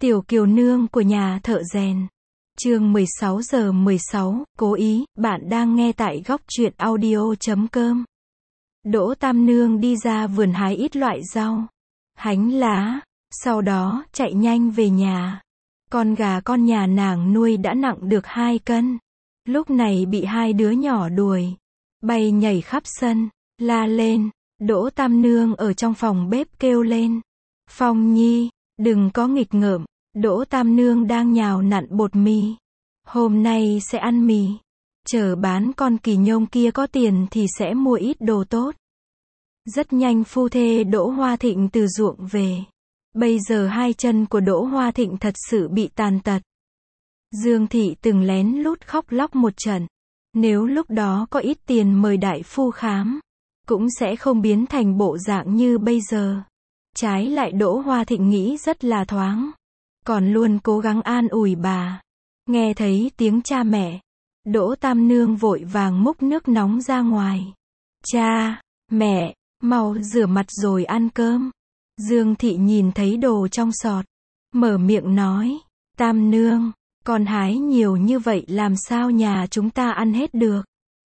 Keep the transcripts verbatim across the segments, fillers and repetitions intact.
Tiểu Kiều Nương của nhà thợ rèn. Chương mười sáu giờ mười sáu, cố ý, bạn đang nghe tại góc truyện audio chấm com. Đỗ Tam Nương đi ra vườn hái ít loại rau, hánh lá, sau đó chạy nhanh về nhà. Con gà con nhà nàng nuôi đã nặng được hai cân. Lúc này bị hai đứa nhỏ đuổi, bay nhảy khắp sân, la lên. Đỗ Tam Nương ở trong phòng bếp kêu lên: Phong Nhi, đừng có nghịch ngợm. Đỗ Tam Nương đang nhào nặn bột mì. Hôm nay sẽ ăn mì. Chờ bán con kỳ nhông kia có tiền thì sẽ mua ít đồ tốt. Rất nhanh phu thê Đỗ Hoa Thịnh từ ruộng về. Bây giờ hai chân của Đỗ Hoa Thịnh thật sự bị tàn tật. Dương thị từng lén lút khóc lóc một trận. Nếu lúc đó có ít tiền mời đại phu khám, cũng sẽ không biến thành bộ dạng như bây giờ. Trái lại Đỗ Hoa Thịnh nghĩ rất là thoáng, còn luôn cố gắng an ủi bà. Nghe thấy tiếng cha mẹ, Đỗ Tam Nương vội vàng múc nước nóng ra ngoài. Cha, mẹ, mau rửa mặt rồi ăn cơm. Dương thị nhìn thấy đồ trong sọt, mở miệng nói: Tam Nương, con hái nhiều như vậy làm sao nhà chúng ta ăn hết được.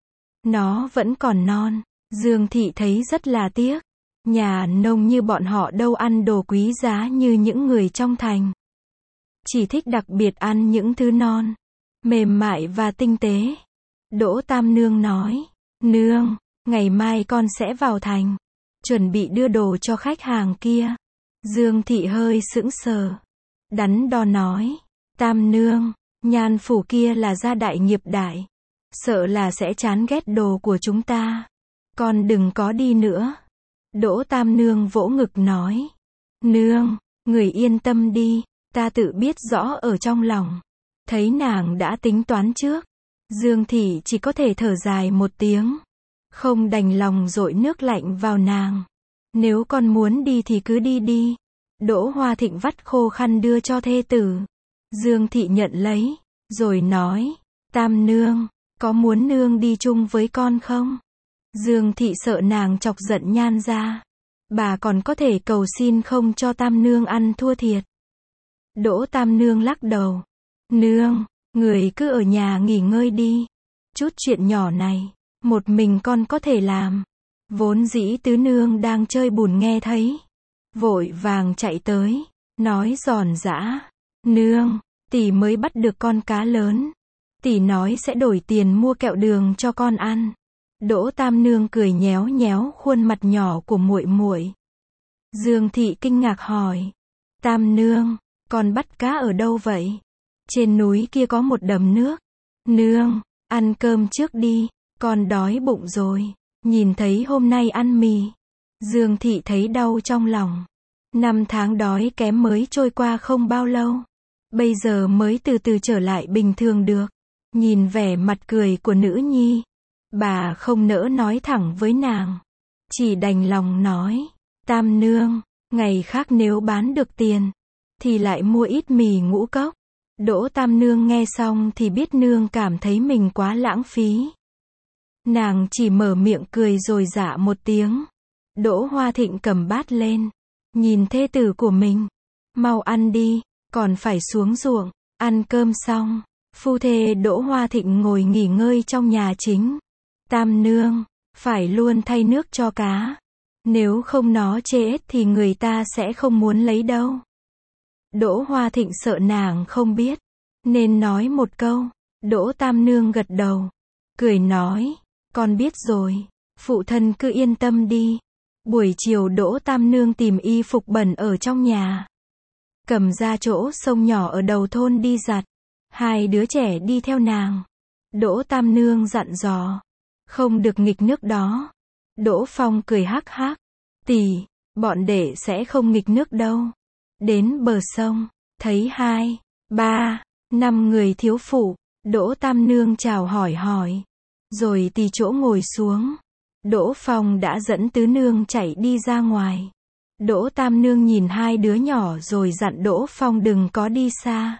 Nó vẫn còn non. Dương thị thấy rất là tiếc. Nhà nông như bọn họ đâu ăn đồ quý giá như những người trong thành. Chỉ thích đặc biệt ăn những thứ non, mềm mại và tinh tế. Đỗ Tam Nương nói: Nương, ngày mai con sẽ vào thành, chuẩn bị đưa đồ cho khách hàng kia. Dương thị hơi sững sờ, đắn đo nói: Tam Nương, Nhan phủ kia là gia đại nghiệp đại, sợ là sẽ chán ghét đồ của chúng ta. Con đừng có đi nữa. Đỗ Tam Nương vỗ ngực nói: Nương, người yên tâm đi, ta tự biết rõ ở trong lòng. Thấy nàng đã tính toán trước, Dương thị chỉ có thể thở dài một tiếng, không đành lòng dội nước lạnh vào nàng. Nếu con muốn đi thì cứ đi đi. Đỗ Hoa Thịnh vắt khô khăn đưa cho thê tử. Dương thị nhận lấy, rồi nói: Tam Nương, có muốn nương đi chung với con không? Dương thị sợ nàng chọc giận Nhan gia, bà còn có thể cầu xin không cho Tam Nương ăn thua thiệt. Đỗ Tam Nương lắc đầu: Nương, người cứ ở nhà nghỉ ngơi đi. Chút chuyện nhỏ này, một mình con có thể làm. Vốn dĩ tứ nương đang chơi bùn nghe thấy, vội vàng chạy tới, nói giòn giã: Nương, tỷ mới bắt được con cá lớn. Tỷ nói sẽ đổi tiền mua kẹo đường cho con ăn. Đỗ Tam Nương cười nhéo nhéo khuôn mặt nhỏ của muội muội. Dương thị kinh ngạc hỏi: Tam Nương, con bắt cá ở đâu vậy? Trên núi kia có một đầm nước. Nương, ăn cơm trước đi, con đói bụng rồi. Nhìn thấy hôm nay ăn mì, Dương thị thấy đau trong lòng. Năm tháng đói kém mới trôi qua không bao lâu, bây giờ mới từ từ trở lại bình thường được. Nhìn vẻ mặt cười của nữ nhi, bà không nỡ nói thẳng với nàng, chỉ đành lòng nói: Tam Nương, ngày khác nếu bán được tiền, thì lại mua ít mì ngũ cốc. Đỗ Tam Nương nghe xong thì biết nương cảm thấy mình quá lãng phí. Nàng chỉ mở miệng cười rồi dạ một tiếng. Đỗ Hoa Thịnh cầm bát lên, nhìn thê tử của mình: Mau ăn đi, còn phải xuống ruộng. Ăn cơm xong, phu thê Đỗ Hoa Thịnh ngồi nghỉ ngơi trong nhà chính. Tam Nương, phải luôn thay nước cho cá. Nếu không nó chết thì người ta sẽ không muốn lấy đâu. Đỗ Hoa Thịnh sợ nàng không biết, nên nói một câu. Đỗ Tam Nương gật đầu, cười nói: Con biết rồi, phụ thân cứ yên tâm đi. Buổi chiều Đỗ Tam Nương tìm y phục bẩn ở trong nhà, cầm ra chỗ sông nhỏ ở đầu thôn đi giặt. Hai đứa trẻ đi theo nàng. Đỗ Tam Nương dặn dò: Không được nghịch nước đó. Đỗ Phong cười hắc hắc: Tỷ, bọn đệ sẽ không nghịch nước đâu. Đến bờ sông, thấy hai, ba, năm người thiếu phụ. Đỗ Tam Nương chào hỏi hỏi, rồi tì chỗ ngồi xuống. Đỗ Phong đã dẫn tứ nương chạy đi ra ngoài. Đỗ Tam Nương nhìn hai đứa nhỏ rồi dặn Đỗ Phong đừng có đi xa.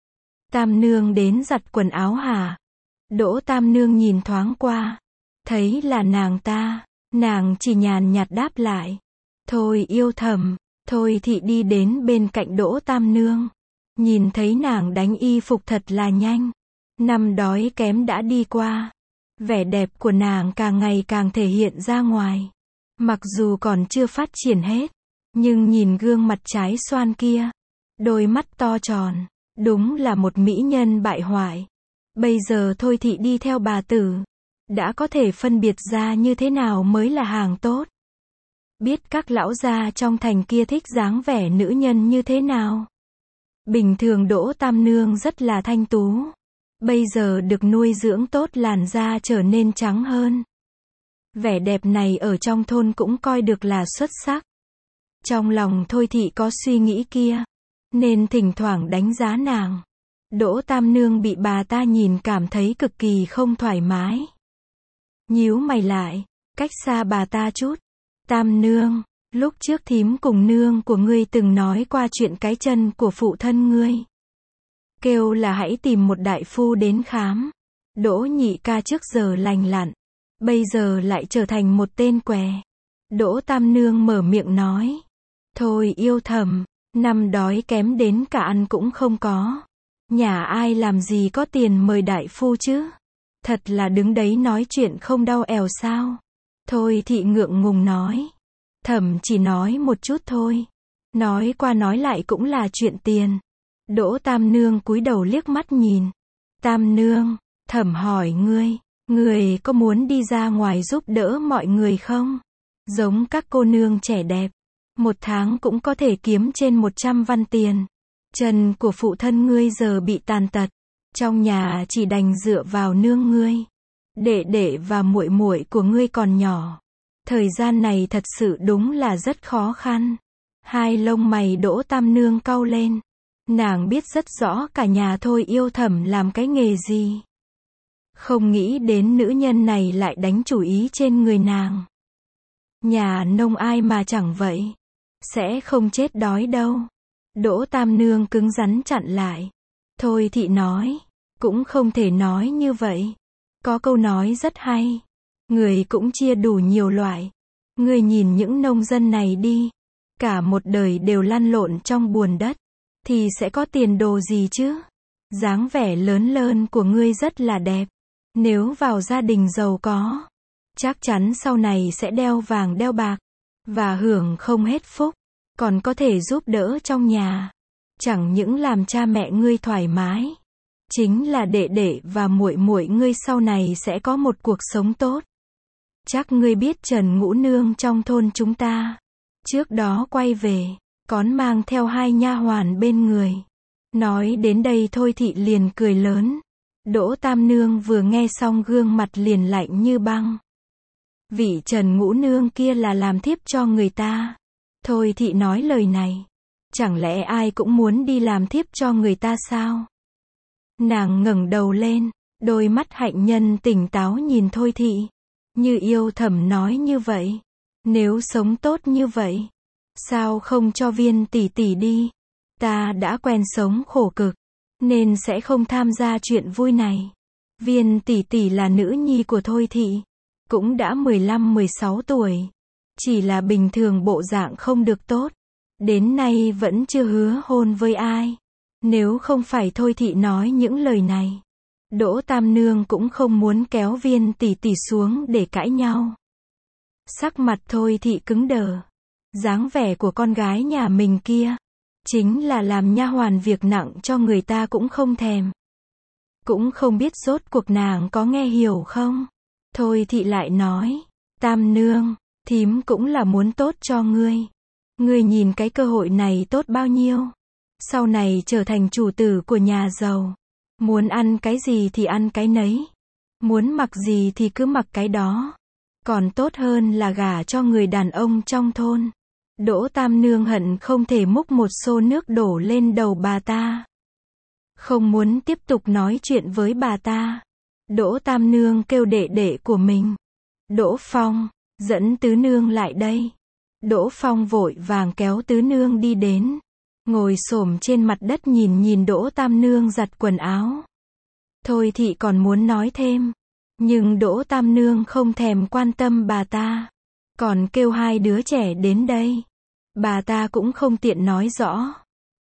Tam Nương đến giặt quần áo hả? Đỗ Tam Nương nhìn thoáng qua, thấy là nàng ta, nàng chỉ nhàn nhạt đáp lại: Thôi yêu thầm. Thôi thị đi đến bên cạnh Đỗ Tam Nương, Nhìn thấy nàng đánh y phục thật là nhanh. Năm đói kém đã đi qua. Vẻ đẹp của nàng càng ngày càng thể hiện ra ngoài. Mặc dù còn chưa phát triển hết, nhưng nhìn gương mặt trái xoan kia, đôi mắt to tròn, đúng là một mỹ nhân bại hoại. Bây giờ Thôi Thị đi theo bà tử, đã có thể phân biệt ra như thế nào mới là hàng tốt. Biết các lão gia trong thành kia thích dáng vẻ nữ nhân như thế nào. Bình thường Đỗ Tam Nương rất là thanh tú. Bây giờ được nuôi dưỡng tốt làn da trở nên trắng hơn. Vẻ đẹp này ở trong thôn cũng coi được là xuất sắc. Trong lòng Thôi Thị có suy nghĩ kia, nên thỉnh thoảng đánh giá nàng. Đỗ Tam Nương bị bà ta nhìn cảm thấy cực kỳ không thoải mái. Nhíu mày lại, cách xa bà ta chút. Tam Nương, lúc trước thím cùng nương của ngươi từng nói qua chuyện cái chân của phụ thân ngươi. Kêu là hãy tìm một đại phu đến khám. Đỗ nhị ca trước giờ lành lặn, bây giờ lại trở thành một tên què. Đỗ Tam Nương mở miệng nói. Thôi yêu thầm, năm đói kém đến cả ăn cũng không có. Nhà ai làm gì có tiền mời đại phu chứ? Thật là đứng đấy nói chuyện không đau ẻo sao? Thôi Thị ngượng ngùng nói. Thẩm chỉ nói một chút thôi. Nói qua nói lại cũng là chuyện tiền. Đỗ Tam Nương cúi đầu liếc mắt nhìn. Tam Nương, Thẩm hỏi ngươi, ngươi có muốn đi ra ngoài giúp đỡ mọi người không? Giống các cô nương trẻ đẹp, một tháng cũng có thể kiếm trên một trăm văn tiền. Chân của phụ thân ngươi giờ bị tàn tật, trong nhà chỉ đành dựa vào nương ngươi. Đệ đệ và muội muội của ngươi còn nhỏ. Thời gian này thật sự đúng là rất khó khăn. Hai lông mày Đỗ Tam Nương cau lên. Nàng biết rất rõ cả nhà Thôi yêu Thẩm làm cái nghề gì. Không nghĩ đến nữ nhân này lại đánh chủ ý trên người nàng. Nhà nông ai mà chẳng vậy. Sẽ không chết đói đâu. Đỗ Tam Nương cứng rắn chặn lại. Thôi Thị nói, cũng không thể nói như vậy. Có câu nói rất hay. Người cũng chia đủ nhiều loại. Người nhìn những nông dân này đi. Cả một đời đều lăn lộn trong buồn đất. Thì sẽ có tiền đồ gì chứ? Dáng vẻ lớn lơn của ngươi rất là đẹp. Nếu vào gia đình giàu có, chắc chắn sau này sẽ đeo vàng đeo bạc. Và hưởng không hết phúc. Còn có thể giúp đỡ trong nhà. Chẳng những làm cha mẹ ngươi thoải mái. Chính là đệ đệ và muội muội ngươi sau này sẽ có một cuộc sống tốt. Chắc ngươi biết Trần Ngũ Nương trong thôn chúng ta. Trước đó quay về, còn mang theo hai nha hoàn bên người. Nói đến đây Thôi Thị liền cười lớn. Đỗ Tam Nương vừa nghe xong gương mặt liền lạnh như băng. Vị Trần Ngũ Nương kia là làm thiếp cho người ta. Thôi Thị nói lời này. Chẳng lẽ ai cũng muốn đi làm thiếp cho người ta sao? Nàng ngẩng đầu lên, đôi mắt hạnh nhân tỉnh táo nhìn Thôi Thị. Như yêu Thẩm nói như vậy. Nếu sống tốt như vậy, sao không cho Viên tỷ tỷ đi? Ta đã quen sống khổ cực, nên sẽ không tham gia chuyện vui này. Viên tỷ tỷ là nữ nhi của Thôi Thị, cũng đã mười lăm mười sáu tuổi. Chỉ là bình thường bộ dạng không được tốt. Đến nay vẫn chưa hứa hôn với ai. Nếu không phải Thôi Thị nói những lời này, Đỗ Tam Nương cũng không muốn kéo Viên tỷ tỷ xuống để cãi nhau. Sắc mặt Thôi Thị cứng đờ. Dáng vẻ của con gái nhà mình kia, chính là làm nha hoàn việc nặng cho người ta cũng không thèm. Cũng không biết rốt cuộc nàng có nghe hiểu không? Thôi Thị lại nói, Tam Nương, thím cũng là muốn tốt cho ngươi. Ngươi nhìn cái cơ hội này tốt bao nhiêu. Sau này trở thành chủ tử của nhà giàu. Muốn ăn cái gì thì ăn cái nấy. Muốn mặc gì thì cứ mặc cái đó. Còn tốt hơn là gả cho người đàn ông trong thôn. Đỗ Tam Nương hận không thể múc một xô nước đổ lên đầu bà ta. Không muốn tiếp tục nói chuyện với bà ta. Đỗ Tam Nương kêu đệ đệ của mình. Đỗ Phong, dẫn Tứ Nương lại đây. Đỗ Phong vội vàng kéo Tứ Nương đi đến. Ngồi xổm trên mặt đất nhìn nhìn Đỗ Tam Nương giặt quần áo. Thôi Thị còn muốn nói thêm. Nhưng Đỗ Tam Nương không thèm quan tâm bà ta. Còn kêu hai đứa trẻ đến đây. Bà ta cũng không tiện nói rõ.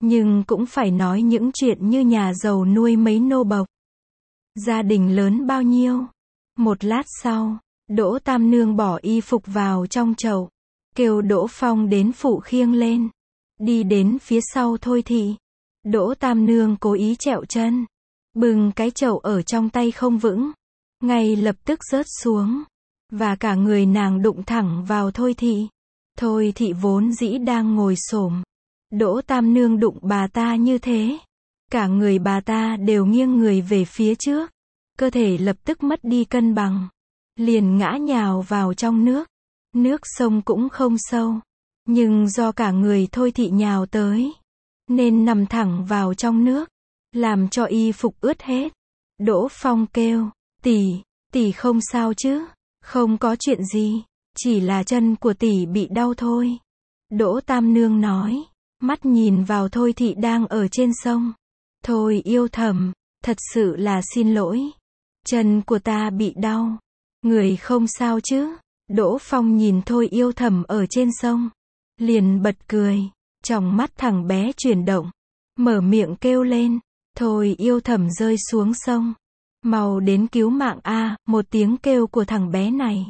Nhưng cũng phải nói những chuyện như nhà giàu nuôi mấy nô bộc. Gia đình lớn bao nhiêu. Một lát sau, Đỗ Tam Nương bỏ y phục vào trong chậu, kêu Đỗ Phong đến phụ khiêng lên. Đi đến phía sau Thôi Thị. Đỗ Tam Nương cố ý trẹo chân, bưng cái chậu ở trong tay không vững, ngay lập tức rớt xuống, và cả người nàng đụng thẳng vào Thôi Thị. Thôi Thị vốn dĩ đang ngồi xổm, Đỗ Tam Nương đụng bà ta như thế, cả người bà ta đều nghiêng người về phía trước, cơ thể lập tức mất đi cân bằng, liền ngã nhào vào trong nước. Nước sông cũng không sâu, nhưng do cả người Thôi Thị nhào tới, nên nằm thẳng vào trong nước, làm cho y phục ướt hết. Đỗ Phong kêu, tỷ, tỷ không sao chứ? Không có chuyện gì, chỉ là chân của tỷ bị đau thôi. Đỗ Tam Nương nói, mắt nhìn vào Thôi Thị đang ở trên sông. Thôi yêu thầm, thật sự là xin lỗi. Chân của ta bị đau. Người không sao chứ? Đỗ Phong nhìn Thôi yêu thầm ở trên sông, liền bật cười, tròng mắt thằng bé chuyển động, mở miệng kêu lên, Thôi yêu thầm rơi xuống sông. Mau đến cứu mạng a, một tiếng kêu của thằng bé này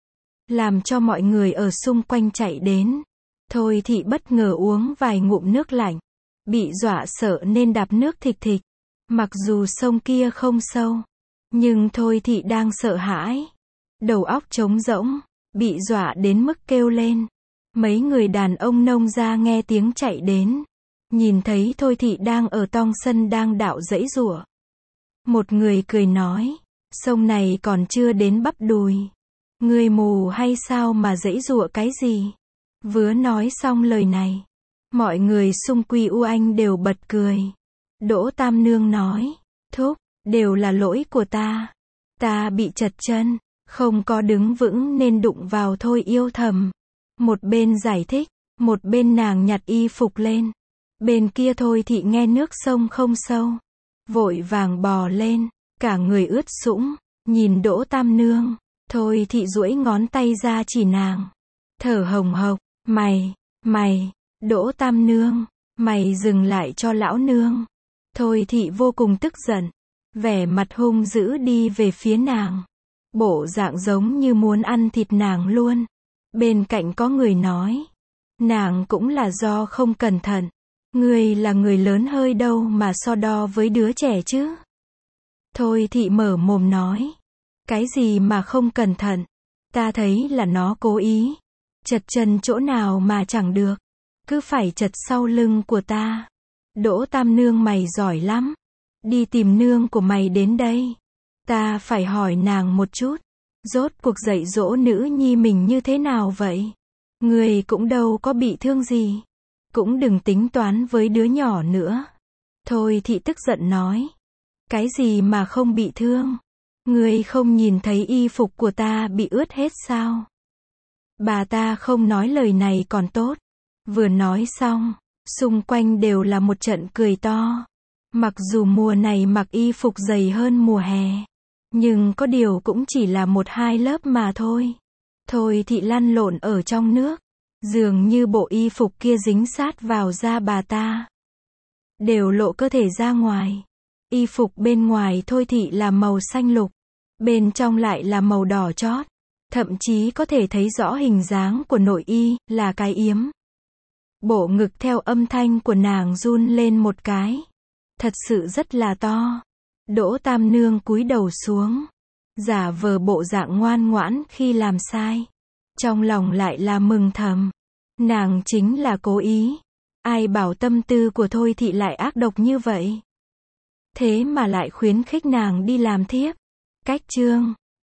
làm cho mọi người ở xung quanh chạy đến. Thôi Thị bất ngờ uống vài ngụm nước lạnh, bị dọa sợ nên đạp nước thịch thịch. Mặc dù sông kia không sâu, nhưng Thôi Thị đang sợ hãi, đầu óc trống rỗng, bị dọa đến mức kêu lên. Mấy người đàn ông nông gia nghe tiếng chạy đến, nhìn thấy Thôi Thị đang ở tong sân đang đạo giãy giụa. Một người cười nói, sông này còn chưa đến bắp đùi, người mù hay sao mà giãy giụa cái gì? Vừa nói xong lời này, mọi người xung quy u anh đều bật cười. Đỗ Tam Nương nói, thúc, đều là lỗi của ta, ta bị trật chân, không có đứng vững nên đụng vào Thôi yêu thầm. Một bên giải thích, một bên nàng nhặt y phục lên. Bên kia Thôi Thị nghe nước sông không sâu, vội vàng bò lên, cả người ướt sũng, nhìn Đỗ Tam Nương. Thôi Thị duỗi ngón tay ra chỉ nàng, thở hồng hộc, mày, mày, Đỗ Tam Nương, mày dừng lại cho lão nương. Thôi Thị vô cùng tức giận, vẻ mặt hung dữ đi về phía nàng, bộ dạng giống như muốn ăn thịt nàng luôn. Bên cạnh có người nói, nàng cũng là do không cẩn thận, ngươi là người lớn hơi đâu mà so đo với đứa trẻ chứ. Thôi Thị mở mồm nói, cái gì mà không cẩn thận, ta thấy là nó cố ý, chật chân chỗ nào mà chẳng được, cứ phải chật sau lưng của ta. Đỗ Tam Nương mày giỏi lắm, đi tìm nương của mày đến đây, ta phải hỏi nàng một chút, rốt cuộc dạy dỗ nữ nhi mình như thế nào vậy? Người cũng đâu có bị thương gì, cũng đừng tính toán với đứa nhỏ nữa. Thôi Thị tức giận nói, cái gì mà không bị thương? Người không nhìn thấy y phục của ta bị ướt hết sao? Bà ta không nói lời này còn tốt, vừa nói xong, xung quanh đều là một trận cười to. Mặc dù mùa này mặc y phục dày hơn mùa hè, nhưng có điều cũng chỉ là một hai lớp mà thôi. Thôi Thị lăn lộn ở trong nước, dường như bộ y phục kia dính sát vào da bà ta, đều lộ cơ thể ra ngoài. Y phục bên ngoài Thôi Thị là màu xanh lục, bên trong lại là màu đỏ chót, thậm chí có thể thấy rõ hình dáng của nội y, là cái yếm. Bộ ngực theo âm thanh của nàng run lên một cái, thật sự rất là to. Đỗ Tam Nương cúi đầu xuống, giả vờ bộ dạng ngoan ngoãn khi làm sai, trong lòng lại là mừng thầm, nàng chính là cố ý, ai bảo tâm tư của Thôi Thị lại ác độc như vậy, thế mà lại khuyến khích nàng đi làm thiếp. Cách chương